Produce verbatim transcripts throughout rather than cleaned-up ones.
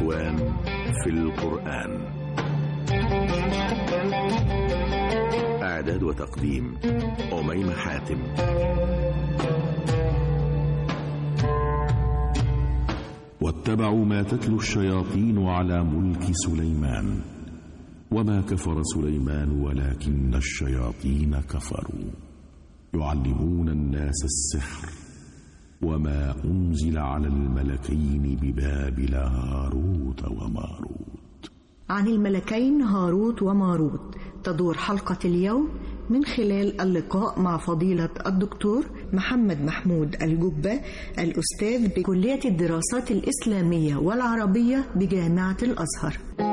الإخوان في القرآن. إعداد وتقديم أميمة حاتم. واتبعوا ما تتلو الشياطين على ملك سليمان وما كفر سليمان ولكن الشياطين كفروا يعلمون الناس السحر وما أنزل على الملكين ببابل هاروت وماروت. عن الملكين هاروت وماروت تدور حلقة اليوم من خلال اللقاء مع فضيلة الدكتور محمد محمود الجبة، الأستاذ بكلية الدراسات الإسلامية والعربية بجامعة الأزهر.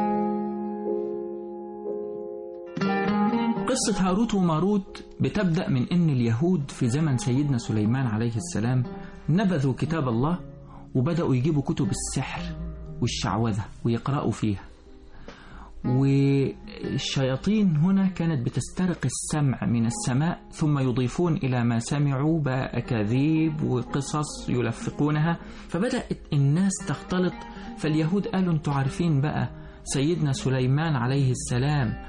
قصة هاروت وماروت بتبدأ من أن اليهود في زمن سيدنا سليمان عليه السلام نبذوا كتاب الله وبدأوا يجيبوا كتب السحر والشعوذة ويقرأوا فيها، والشياطين هنا كانت بتسترق السمع من السماء ثم يضيفون إلى ما سمعوا بأكاذيب وقصص يلفقونها، فبدأت الناس تختلط. فاليهود قالوا انتوا عارفين بقى سيدنا سليمان عليه السلام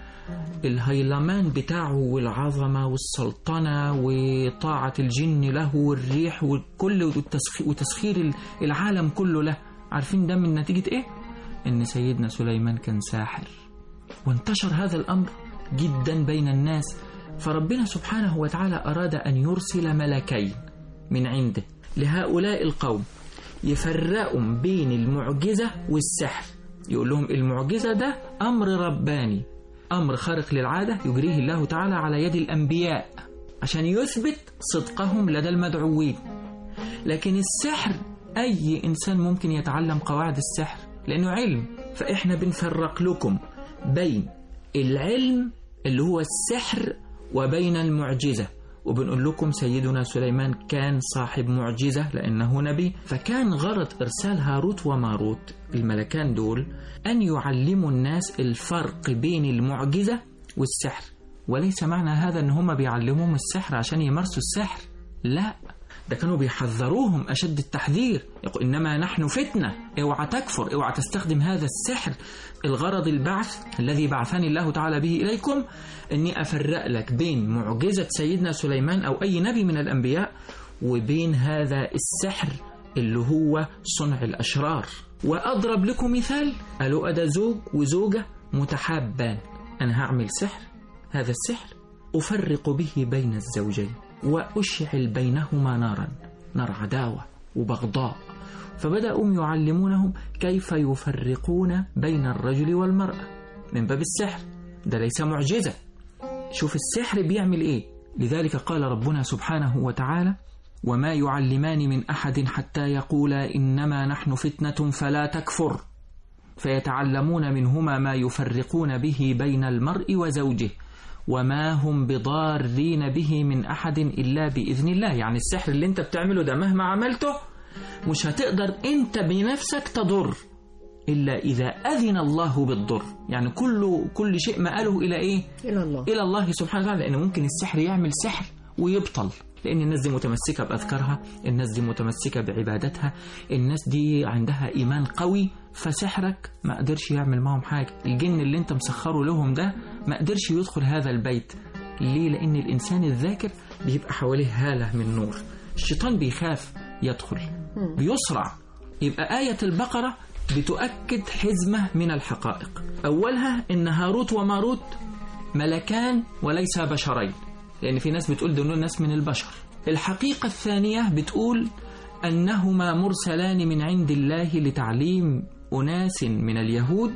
الهيلمان بتاعه والعظمة والسلطنة وطاعة الجن له والريح وكل وتسخير العالم كله له، عارفين ده من نتيجة ايه؟ ان سيدنا سليمان كان ساحر. وانتشر هذا الأمر جدا بين الناس، فربنا سبحانه وتعالى أراد أن يرسل ملكين من عنده لهؤلاء القوم يفرقوا بين المعجزة والسحر. يقول لهم المعجزة ده أمر رباني، أمر خارق للعادة يجريه الله تعالى على يد الأنبياء عشان يثبت صدقهم لدى المدعوين، لكن السحر أي إنسان ممكن يتعلم قواعد السحر لأنه علم. فإحنا بنفرق لكم بين العلم اللي هو السحر وبين المعجزة، وبنقول لكم سيدنا سليمان كان صاحب معجزة لأنه نبي، فكان غرض إرسال هاروت وماروت الملكان دول أن يعلموا الناس الفرق بين المعجزة والسحر. وليس معنى هذا أن هم بيعلموهم السحر عشان يمارسوا السحر، لا، ده كانوا بيحذروهم أشد التحذير، يقول إنما نحن فتنة، اوعى تكفر، اوعى تستخدم هذا السحر. الغرض البعث الذي بعثني الله تعالى به إليكم أني أفرق لك بين معجزة سيدنا سليمان أو أي نبي من الأنبياء وبين هذا السحر اللي هو صنع الأشرار. وأضرب لكم مثال، قالوا أدا زوج وزوجة متحابان، أنا هعمل سحر، هذا السحر أفرق به بين الزوجين وأشعل بينهما نارا، نار عداوة وبغضاء. فبدأوا يعلمونهم كيف يفرقون بين الرجل والمرأة من باب السحر، ده ليس معجزة. شوف السحر بيعمل إيه. لذلك قال ربنا سبحانه وتعالى وما يعلمان من أحد حتى يقولا إنما نحن فتنة فلا تكفر، فيتعلمون منهما ما يفرقون به بين المرء وزوجه وما هم بضارين به من أحد إلا بإذن الله. يعني السحر اللي انت بتعمله ده مهما عملته مش هتقدر انت بنفسك تضر إلا إذا أذن الله بالضر. يعني كل كل شيء مآله إلى إيه؟ إلى الله إلى الله سبحانه وتعالى، لأنه ممكن السحر يعمل سحر ويبطل، لأن الناس دي متمسكة بأذكارها، الناس دي متمسكة بعبادتها، الناس دي عندها إيمان قوي، فسحرك ما قدرش يعمل معهم حاجة. الجن اللي انت مسخره لهم ده ما قدرش يدخل هذا البيت. ليه؟ لأن الإنسان الذاكر بيبقى حواليه هالة من نور، الشيطان بيخاف يدخل بيسرع. يبقى آية البقرة بتؤكد حزمة من الحقائق. أولها إن هاروت وماروت ملكان وليس بشرين، لأن في ناس بتقول دول ناس من البشر. الحقيقة الثانية بتقول أنهما مرسلان من عند الله لتعليم أناس من اليهود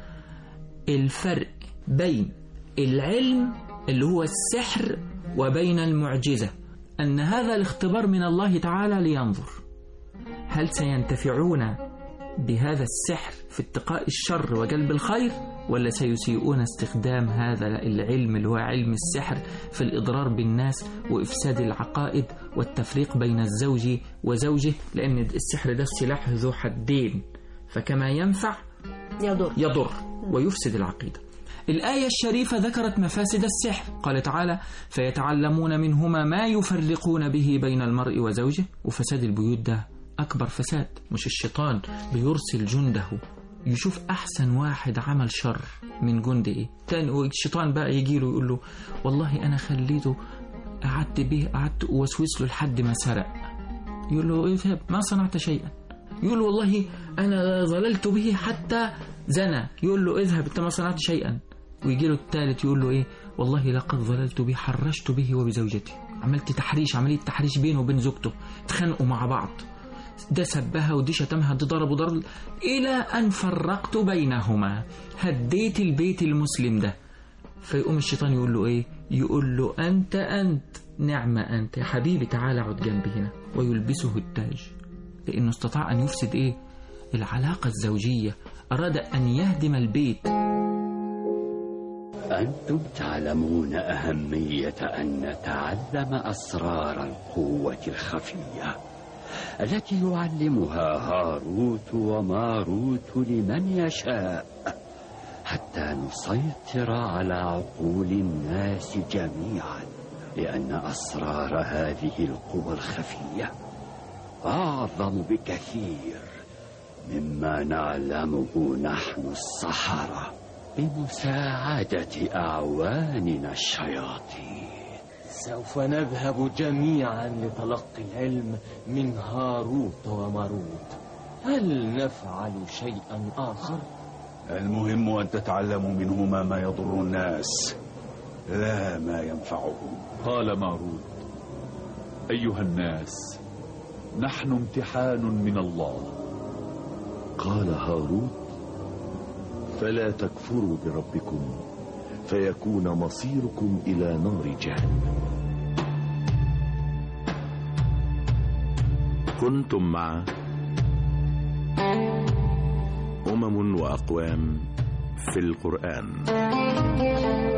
الفرق بين العلم اللي هو السحر وبين المعجزة، أن هذا الاختبار من الله تعالى لينظر هل سينتفعون بهذا السحر في اتقاء الشر وجلب الخير، ولا سيسيئون استخدام هذا العلم اللي هو علم السحر في الإضرار بالناس وإفساد العقائد والتفريق بين الزوج وزوجه، لأن السحر ده السلاح ذو حدين، فكما ينفع يضر, يضر ويفسد العقيدة. الآية الشريفة ذكرت مفاسد السحر، قال تعالى فيتعلمون منهما ما يفرقون به بين المرء وزوجه. وفساد البيوت ده أكبر فساد، مش الشيطان بيرسل جنده يشوف أحسن واحد عمل شر من جند إيه تاني، والشيطان بقى يجي له يقول له والله أنا خليته، قعدت به قعدت وسوس له لحد ما سرق. يقول له اذهب ما صنعت شيئا. يقول له والله أنا ظللت به حتى زنى. يقول له اذهب أنت ما صنعت شيئا. ويجي له الثالث يقول له إيه والله لقد ظللت به حرشت به وبزوجتي، عملت تحريش، عملية تحريش بينه وبين زوجته، اتخانقوا مع بعض، ده سبها ودي شتمها دي ضرب وضرب، إلى أن فرقت بينهما، هديت البيت المسلم ده. فيقوم الشيطان يقول له إيه؟ يقول له أنت أنت نعم أنت يا حبيبي، تعال اقعد جنبي هنا، ويلبسه التاج، لأنه استطاع أن يفسد إيه؟ العلاقة الزوجية، أراد أن يهدم البيت. أنتم تعلمون أهمية أن نتعلم أسرار القوة الخفية التي يعلمها هاروت وماروت لمن يشاء، حتى نسيطر على عقول الناس جميعا، لأن أسرار هذه القوى الخفية أعظم بكثير مما نعلمه نحن السحرة بمساعدة أعواننا الشياطين. سوف نذهب جميعا لتلقي العلم من هاروت وماروت. هل نفعل شيئا آخر؟ المهم أن تتعلموا منهما ما يضر الناس لا ما ينفعهم. قال ماروت أيها الناس نحن امتحان من الله. قال هاروت فلا تكفروا بربكم فيكون مصيركم إلى نار جهنم. كنتم مع أمم وأقوام في القرآن.